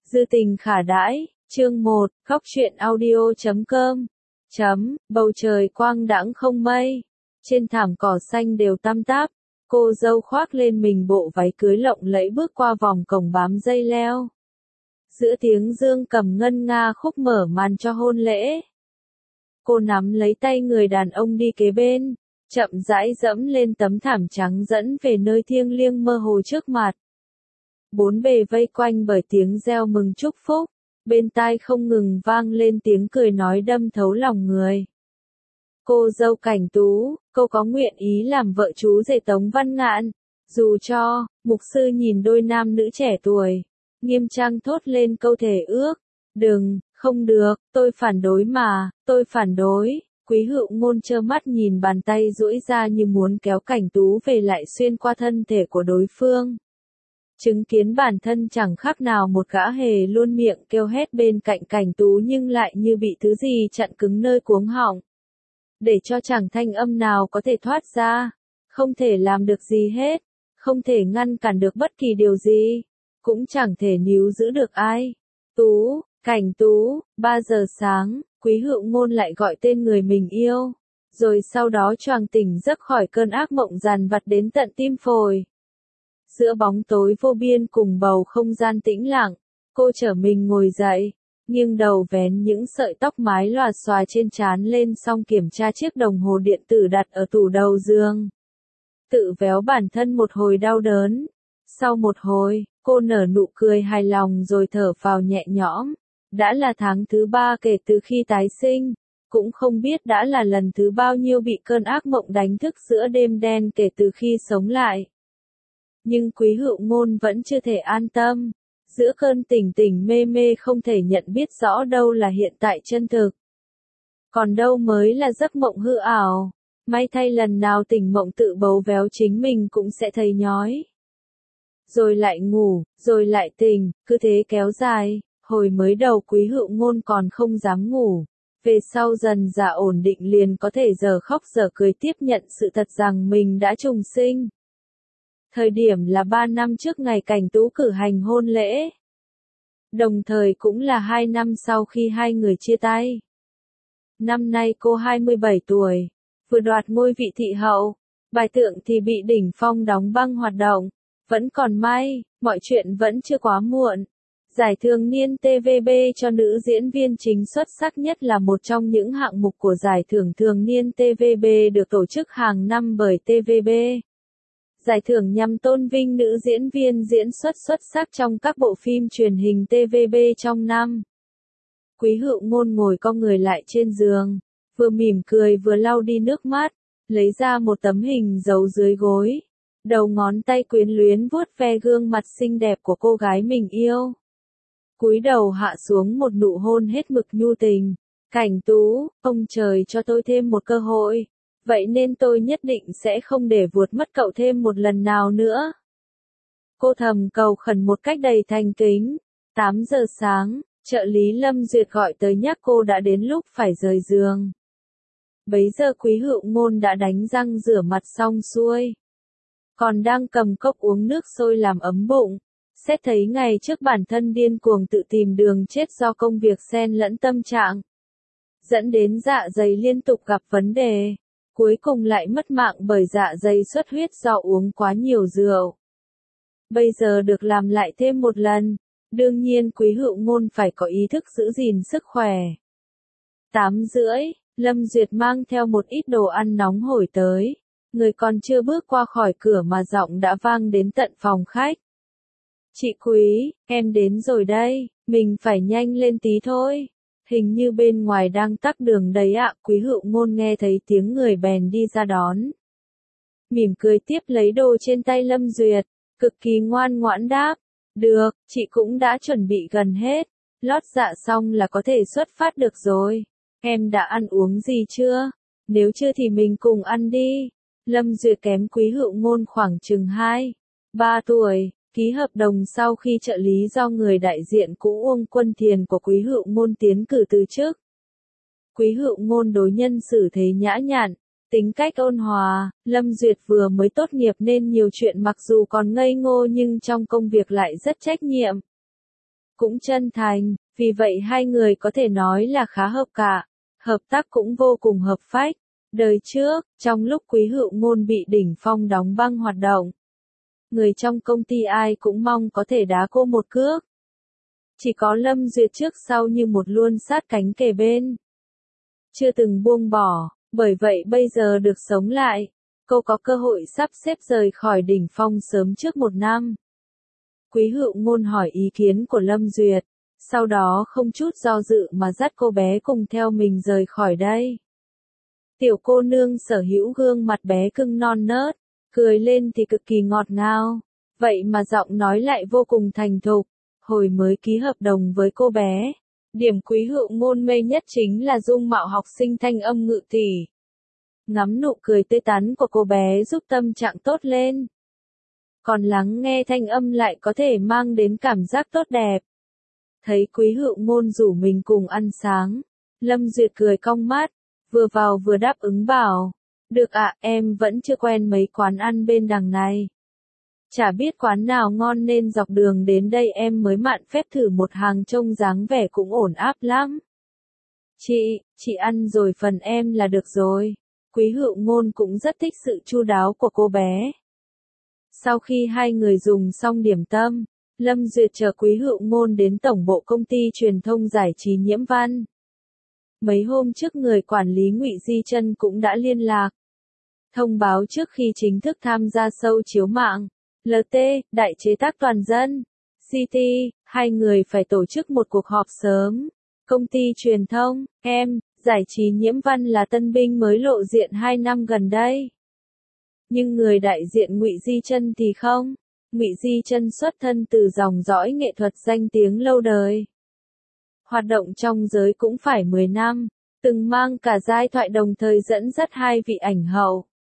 Dư tình khả đãi, chương 1, khóc chuyện audio.com. Bầu trời quang đãng không mây, trên thảm cỏ xanh đều tăm táp, cô dâu khoác lên mình bộ váy cưới lộng lẫy bước qua vòng cổng bám dây leo. Giữa tiếng dương cầm ngân nga khúc mở màn cho hôn lễ. Cô nắm lấy tay người đàn ông đi kế bên, chậm rãi dẫm lên tấm thảm trắng dẫn về nơi thiêng liêng mơ hồ trước mặt. Bốn bề vây quanh bởi tiếng reo mừng chúc phúc, bên tai không ngừng vang lên tiếng cười nói đâm thấu lòng người. Cô dâu Cảnh Tú, cô có nguyện ý làm vợ chú rể Tống Văn Ngạn, dù cho, mục sư nhìn đôi nam nữ trẻ tuổi, nghiêm trang thốt lên câu thề ước, đừng, không được, tôi phản đối mà, tôi phản đối. Quý Hựu Ngôn trơ mắt nhìn bàn tay duỗi ra như muốn kéo Cảnh Tú về lại xuyên qua thân thể của đối phương. Chứng kiến bản thân chẳng khác nào một gã hề luôn miệng kêu hét bên cạnh Cảnh Tú nhưng lại như bị thứ gì chặn cứng nơi cuống họng. Để cho chẳng thanh âm nào có thể thoát ra, không thể làm được gì hết, không thể ngăn cản được bất kỳ điều gì, cũng chẳng thể níu giữ được ai. Tú, Cảnh Tú, 3 giờ sáng, Quý Hựu Ngôn lại gọi tên người mình yêu, rồi sau đó choàng tỉnh giấc khỏi cơn ác mộng dằn vặt đến tận tim phổi. Giữa bóng tối vô biên cùng bầu không gian tĩnh lặng, cô trở mình ngồi dậy, nghiêng đầu vén những sợi tóc mái lòa xòa trên trán lên xong kiểm tra chiếc đồng hồ điện tử đặt ở tủ đầu giường. Tự véo bản thân một hồi đau đớn. Sau một hồi, cô nở nụ cười hài lòng rồi thở phào nhẹ nhõm. Đã là tháng thứ 3 kể từ khi tái sinh, cũng không biết đã là lần thứ bao nhiêu bị cơn ác mộng đánh thức giữa đêm đen kể từ khi sống lại. Nhưng Quý Hựu Ngôn vẫn chưa thể an tâm, giữa cơn tỉnh tỉnh mê mê không thể nhận biết rõ đâu là hiện tại chân thực. Còn đâu mới là giấc mộng hư ảo, may thay lần nào tỉnh mộng tự bấu véo chính mình cũng sẽ thấy nhói. Rồi lại ngủ, rồi lại tỉnh, cứ thế kéo dài, hồi mới đầu Quý Hựu Ngôn còn không dám ngủ, về sau dần dà ổn định liền có thể giờ khóc giờ cười tiếp nhận sự thật rằng mình đã trùng sinh. Thời điểm là 3 năm trước ngày Cảnh Tú cử hành hôn lễ. Đồng thời cũng là 2 năm sau khi hai người chia tay. Năm nay cô 27 tuổi, vừa đoạt ngôi vị thị hậu, bài tượng thì bị đỉnh phong đóng băng hoạt động. Vẫn còn may, mọi chuyện vẫn chưa quá muộn. Giải thường niên TVB cho nữ diễn viên chính xuất sắc nhất là một trong những hạng mục của giải thưởng thường niên TVB được tổ chức hàng năm bởi TVB. Giải thưởng nhằm tôn vinh nữ diễn viên diễn xuất sắc trong các bộ phim truyền hình TVB trong năm. Quý Hựu Ngôn ngồi cong người lại trên giường, vừa mỉm cười vừa lau đi nước mắt, lấy ra một tấm hình giấu dưới gối. Đầu ngón tay quyến luyến vuốt ve gương mặt xinh đẹp của cô gái mình yêu. Cúi đầu hạ xuống một nụ hôn hết mực nhu tình. Cảnh Tú, ông trời cho tôi thêm một cơ hội. Vậy nên tôi nhất định sẽ không để vuột mất cậu thêm một lần nào nữa. Cô thầm cầu khẩn một cách đầy thành kính. 8 giờ sáng, trợ lý Lâm Duyệt gọi tới nhắc cô đã đến lúc phải rời giường. Bấy giờ Quý Hựu Ngôn đã đánh răng rửa mặt xong xuôi. Còn đang cầm cốc uống nước sôi làm ấm bụng. Xét thấy ngày trước bản thân điên cuồng tự tìm đường chết do công việc xen lẫn tâm trạng. Dẫn đến dạ dày liên tục gặp vấn đề. Cuối cùng lại mất mạng bởi dạ dày xuất huyết do uống quá nhiều rượu. Bây giờ được làm lại thêm một lần, đương nhiên Quý Hựu Ngôn phải có ý thức giữ gìn sức khỏe. 8 rưỡi, Lâm Duyệt mang theo một ít đồ ăn nóng hổi tới, người còn chưa bước qua khỏi cửa mà giọng đã vang đến tận phòng khách. Chị Quý, em đến rồi đây, mình phải nhanh lên tí thôi. Hình như bên ngoài đang tắc đường đấy ạ. Quý Hựu Ngôn nghe thấy tiếng người bèn đi ra đón. Mỉm cười tiếp lấy đồ trên tay Lâm Duyệt, cực kỳ ngoan ngoãn đáp. Được, chị cũng đã chuẩn bị gần hết. Lót dạ xong là có thể xuất phát được rồi. Em đã ăn uống gì chưa? Nếu chưa thì mình cùng ăn đi. Lâm Duyệt kém Quý Hựu Ngôn khoảng chừng 2-3 tuổi. Ký hợp đồng sau khi trợ lý do người đại diện cũ Uông Quân Thiền của Quý Hựu Ngôn tiến cử từ chức. Quý Hựu Ngôn đối nhân xử thế nhã nhặn, tính cách ôn hòa, Lâm Duyệt vừa mới tốt nghiệp nên nhiều chuyện mặc dù còn ngây ngô nhưng trong công việc lại rất trách nhiệm. cũng chân thành, vì vậy hai người có thể nói là khá hợp cả, hợp tác cũng vô cùng hợp phách. Đời trước, trong lúc Quý Hựu Ngôn bị Đỉnh Phong đóng băng hoạt động, người trong công ty ai cũng mong có thể đá cô một cước. Chỉ có Lâm Duyệt trước sau như một luôn sát cánh kề bên, chưa từng buông bỏ, bởi vậy bây giờ được sống lại, cô có cơ hội sắp xếp rời khỏi Đỉnh Phong sớm trước 1 năm. Quý Hựu Ngôn hỏi ý kiến của Lâm Duyệt, sau đó không chút do dự mà dắt cô bé cùng theo mình rời khỏi đây. Tiểu cô nương sở hữu gương mặt bé cưng non nớt, cười lên thì cực kỳ ngọt ngào, vậy mà giọng nói lại vô cùng thành thục. Hồi mới ký hợp đồng với cô bé, điểm Quý Hựu Ngôn mê nhất chính là dung mạo học sinh thanh âm ngự tỷ. Ngắm nụ cười tươi tắn của cô bé giúp tâm trạng tốt lên. Còn lắng nghe thanh âm lại có thể mang đến cảm giác tốt đẹp. Thấy Quý Hựu Ngôn rủ mình cùng ăn sáng, Lâm Duyệt cười cong mắt, vừa vào vừa đáp ứng bảo, được ạ, em vẫn chưa quen mấy quán ăn bên đằng này. Chả biết quán nào ngon nên dọc đường đến đây em mới mạn phép thử một hàng trông dáng vẻ cũng ổn áp lắm. Chị ăn rồi phần em là được rồi. Quý Hựu Ngôn cũng rất thích sự chu đáo của cô bé. Sau khi hai người dùng xong điểm tâm, Lâm Duyệt chờ Quý Hựu Ngôn đến tổng bộ công ty truyền thông giải trí Nhiễm Văn. Mấy hôm trước người quản lý Ngụy Di Chân cũng đã liên lạc, thông báo trước khi chính thức tham gia show chiếu mạng LT, đại chế tác toàn dân, CT, hai người phải tổ chức một cuộc họp sớm. Công ty truyền thông, giải trí Nhiễm Văn là tân binh mới lộ diện 2 năm gần đây. Nhưng người đại diện Ngụy Di Chân thì không. Ngụy Di Chân xuất thân từ dòng dõi nghệ thuật danh tiếng lâu đời. Hoạt động trong giới cũng phải 10 năm, từng mang cả giai thoại đồng thời dẫn dắt 2 vị ảnh hậu.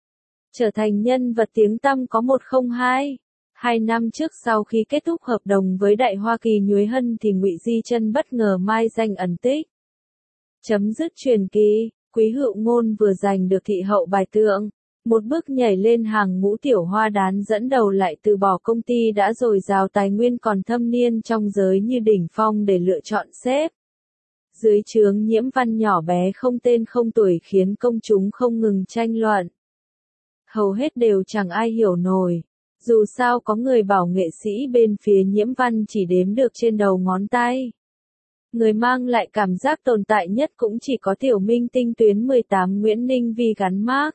Trở thành nhân vật tiếng tăm có 102. 2 năm trước sau khi kết thúc hợp đồng với Đại Hoa Kỳ Nhuế Hân thì Ngụy Di Chân bất ngờ mai danh ẩn tích. Chấm dứt truyền kỳ, Quý Hựu Ngôn vừa giành được thị hậu bài tượng, một bước nhảy lên hàng ngũ tiểu hoa đán dẫn đầu lại từ bỏ công ty đã dồi dào tài nguyên còn thâm niên trong giới như Đỉnh Phong để lựa chọn sếp. Dưới trướng Nhiễm Văn nhỏ bé không tên không tuổi khiến công chúng không ngừng tranh luận. Hầu hết đều chẳng ai hiểu nổi. Dù sao có người bảo nghệ sĩ bên phía Nhiễm Văn chỉ đếm được trên đầu ngón tay. Người mang lại cảm giác tồn tại nhất cũng chỉ có tiểu minh tinh tuyến 18 Nguyễn Ninh Vi gắn mác.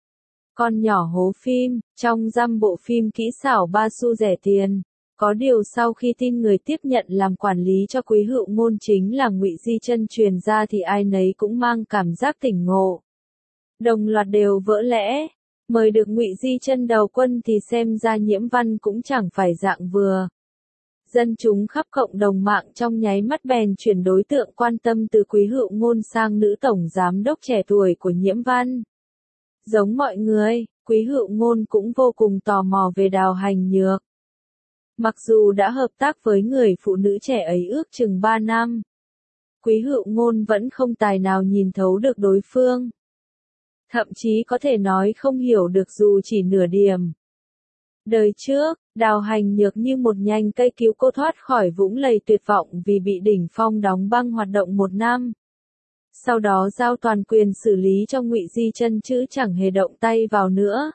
Con nhỏ hố phim, trong dăm bộ phim kỹ xảo ba xu rẻ tiền. Có điều sau khi tin người tiếp nhận làm quản lý cho Quý Hựu Ngôn chính là Ngụy Di Chân truyền ra thì ai nấy cũng mang cảm giác tỉnh ngộ. Đồng loạt đều vỡ lẽ. Mời được Ngụy Di Chân đầu quân thì xem ra Nhiễm Văn cũng chẳng phải dạng vừa. Dân chúng khắp cộng đồng mạng trong nháy mắt bèn chuyển đối tượng quan tâm từ Quý Hựu Ngôn sang nữ tổng giám đốc trẻ tuổi của Nhiễm Văn. Giống mọi người, Quý Hựu Ngôn cũng vô cùng tò mò về Đào Hành Nhược. Mặc dù đã hợp tác với người phụ nữ trẻ ấy ước chừng 3 năm, Quý Hựu Ngôn vẫn không tài nào nhìn thấu được đối phương. Thậm chí có thể nói không hiểu được dù chỉ nửa điểm. Đời trước, Đào Hành Nhược như một nhành cây cứu cô thoát khỏi vũng lầy tuyệt vọng vì bị Đỉnh Phong đóng băng hoạt động 1 năm. Sau đó giao toàn quyền xử lý cho Ngụy Di Chân chứ chẳng hề động tay vào nữa.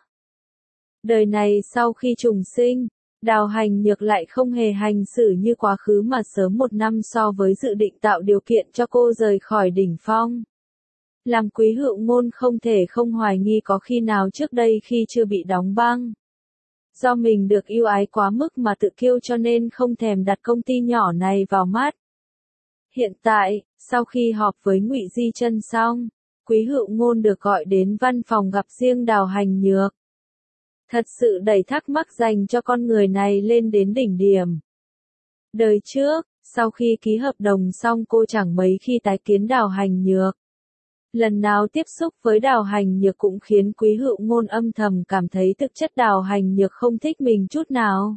Đời này sau khi trùng sinh, Đào Hành Nhược lại không hề hành xử như quá khứ mà sớm 1 năm so với dự định tạo điều kiện cho cô rời khỏi Đỉnh Phong. Làm Quý Hựu Ngôn không thể không hoài nghi có khi nào trước đây khi chưa bị đóng băng. Do mình được ưu ái quá mức mà tự kiêu cho nên không thèm đặt công ty nhỏ này vào mắt. Hiện tại, sau khi họp với Ngụy Di Chân xong, Quý Hựu Ngôn được gọi đến văn phòng gặp riêng Đào Hành Nhược. Thật sự đầy thắc mắc dành cho con người này lên đến đỉnh điểm. Đời trước, sau khi ký hợp đồng xong cô chẳng mấy khi tái kiến Đào Hành Nhược. Lần nào tiếp xúc với Đào Hành Nhược cũng khiến Quý Hựu Ngôn âm thầm cảm thấy thực chất Đào Hành Nhược không thích mình chút nào.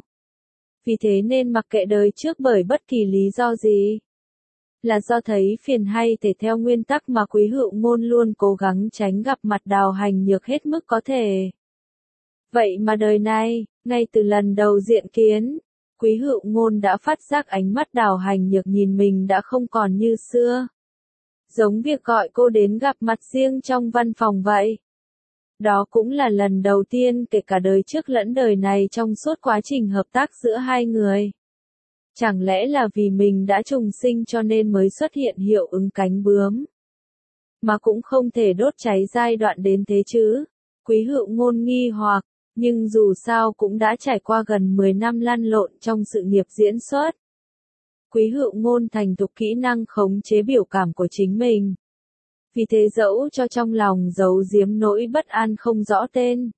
Vì thế nên mặc kệ đời trước bởi bất kỳ lý do gì. Là do thấy phiền hay thể theo nguyên tắc mà Quý Hựu Ngôn luôn cố gắng tránh gặp mặt Đào Hành Nhược hết mức có thể. Vậy mà đời này, ngay từ lần đầu diện kiến, Quý Hựu Ngôn đã phát giác ánh mắt Đào Hành Nhược nhìn mình đã không còn như xưa. Giống việc gọi cô đến gặp mặt riêng trong văn phòng vậy. Đó cũng là lần đầu tiên kể cả đời trước lẫn đời này trong suốt quá trình hợp tác giữa hai người. Chẳng lẽ là vì mình đã trùng sinh cho nên mới xuất hiện hiệu ứng cánh bướm? Mà cũng không thể đốt cháy giai đoạn đến thế chứ. Quý Hựu Ngôn nghi hoặc, nhưng dù sao cũng đã trải qua gần 10 năm lăn lộn trong sự nghiệp diễn xuất. Quý Hựu Ngôn thành thục kỹ năng khống chế biểu cảm của chính mình. Vì thế dẫu cho trong lòng giấu giếm nỗi bất an không rõ tên.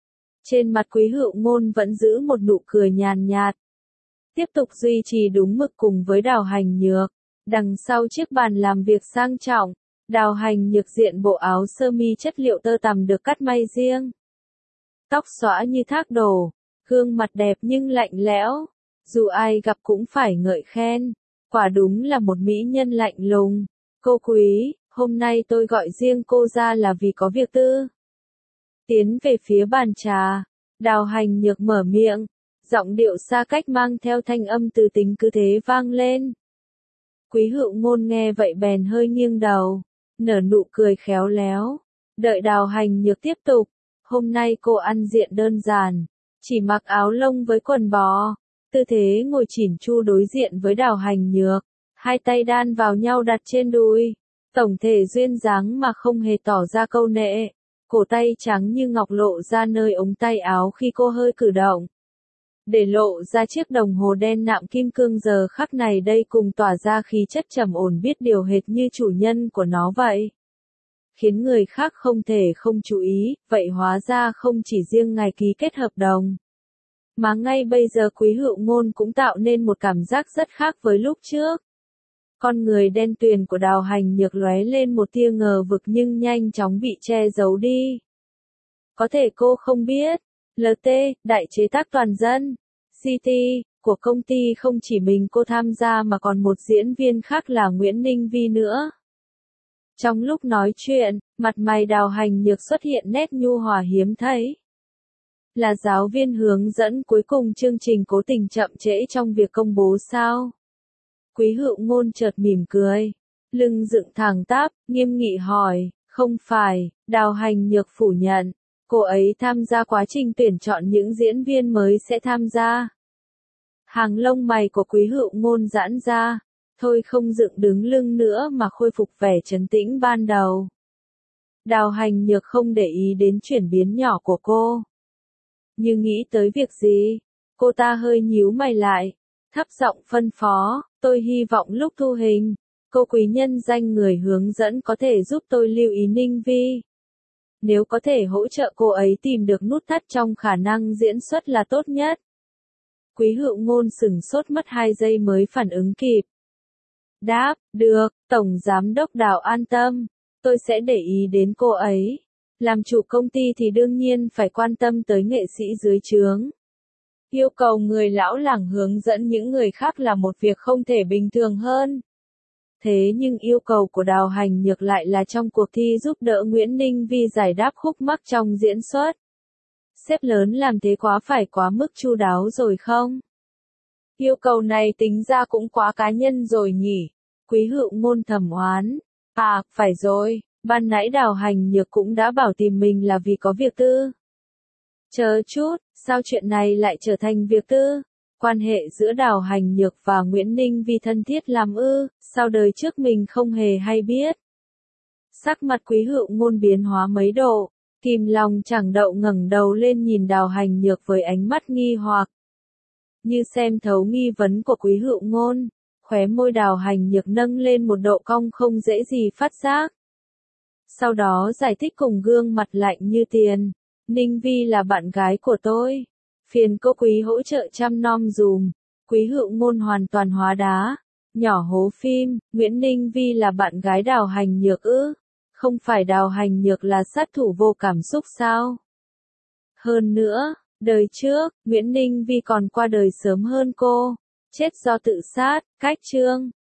Trên mặt Quý Hựu Ngôn vẫn giữ một nụ cười nhàn nhạt. Tiếp tục duy trì đúng mực cùng với Đào Hành Nhược. Đằng sau chiếc bàn làm việc sang trọng, Đào Hành Nhược diện bộ áo sơ mi chất liệu tơ tằm được cắt may riêng. Tóc xõa như thác đổ, gương mặt đẹp nhưng lạnh lẽo. Dù ai gặp cũng phải ngợi khen. Quả đúng là một mỹ nhân lạnh lùng. Cô Quý, hôm nay tôi gọi riêng cô ra là vì có việc tư. Tiến về phía bàn trà, Đào Hành Nhược mở miệng, giọng điệu xa cách mang theo thanh âm từ tính cứ thế vang lên. Quý Hựu Ngôn nghe vậy bèn hơi nghiêng đầu, nở nụ cười khéo léo, đợi Đào Hành Nhược tiếp tục. Hôm nay cô ăn diện đơn giản, chỉ mặc áo lông với quần bò, tư thế ngồi chỉn chu đối diện với Đào Hành Nhược, hai tay đan vào nhau đặt trên đùi, tổng thể duyên dáng mà không hề tỏ ra câu nệ, cổ tay trắng như ngọc lộ ra nơi ống tay áo khi cô hơi cử động. Để lộ ra chiếc đồng hồ đen nạm kim cương giờ khắc này đây cùng tỏa ra khí chất trầm ổn biết điều hệt như chủ nhân của nó vậy. Khiến người khác không thể không chú ý, vậy hóa ra không chỉ riêng ngày ký kết hợp đồng. Mà ngay bây giờ Quý Hựu Ngôn cũng tạo nên một cảm giác rất khác với lúc trước. Con người đen tuyền của Đào Hành Nhược lóe lên một tia ngờ vực nhưng nhanh chóng bị che giấu đi. Có thể cô không biết, LT, đại chế tác toàn dân, CT, của công ty không chỉ mình cô tham gia mà còn một diễn viên khác là Nguyễn Ninh Vi nữa. Trong lúc nói chuyện, mặt mày Đào Hành Nhược xuất hiện nét nhu hòa hiếm thấy. Là giáo viên hướng dẫn cuối cùng chương trình cố tình chậm trễ trong việc công bố sao? Quý Hựu Ngôn chợt mỉm cười, lưng dựng thẳng tắp, nghiêm nghị hỏi, không phải. Đào Hành Nhược phủ nhận, cô ấy tham gia quá trình tuyển chọn những diễn viên mới sẽ tham gia. Hàng lông mày của Quý Hựu Ngôn giãn ra, thôi không dựng đứng lưng nữa mà khôi phục vẻ trấn tĩnh ban đầu. Đào Hành Nhược không để ý đến chuyển biến nhỏ của cô. Như nghĩ tới việc gì, cô ta hơi nhíu mày lại, thấp giọng phân phó, tôi hy vọng lúc thu hình, cô Quý nhân danh người hướng dẫn có thể giúp tôi lưu ý Ninh Vi. Nếu có thể hỗ trợ cô ấy tìm được nút thắt trong khả năng diễn xuất là tốt nhất. Quý Hựu Ngôn sửng sốt mất 2 giây mới phản ứng kịp. Đáp, được, Tổng Giám đốc Đào an tâm, tôi sẽ để ý đến cô ấy. Làm chủ công ty thì đương nhiên phải quan tâm tới nghệ sĩ dưới trướng. Yêu cầu người lão làng hướng dẫn những người khác là một việc không thể bình thường hơn. Thế nhưng yêu cầu của Đào Hành Nhược lại là trong cuộc thi giúp đỡ Nguyễn Ninh Vi giải đáp khúc mắc trong diễn xuất. Sếp lớn làm thế phải quá mức chu đáo rồi không? Yêu cầu này tính ra cũng quá cá nhân rồi nhỉ? Quý Hựu Ngôn thầm oán. À, phải rồi, ban nãy Đào Hành Nhược cũng đã bảo tìm mình là vì có việc tư. Chờ chút, sao chuyện này lại trở thành việc tư? Quan hệ giữa Đào Hành Nhược và Nguyễn Ninh Vi thân thiết làm ư, sao đời trước mình không hề hay biết? Sắc mặt Quý Hựu Ngôn biến hóa mấy độ, kìm lòng chẳng đậu ngẩng đầu lên nhìn Đào Hành Nhược với ánh mắt nghi hoặc. Như xem thấu nghi vấn của Quý Hựu Ngôn, khóe môi Đào Hành Nhược nâng lên một độ cong không dễ gì phát giác. Sau đó giải thích cùng gương mặt lạnh như tiền, Ninh Vi là bạn gái của tôi. Phiền cô Quý hỗ trợ chăm nom dùm. Quý Hựu Ngôn hoàn toàn hóa đá. Nhỏ hố phim, Nguyễn Ninh Vi là bạn gái Đào Hành Nhược ư? Không phải Đào Hành Nhược là sát thủ vô cảm xúc sao? Hơn nữa, đời trước, Nguyễn Ninh Vi còn qua đời sớm hơn cô. Chết do tự sát, cách chương.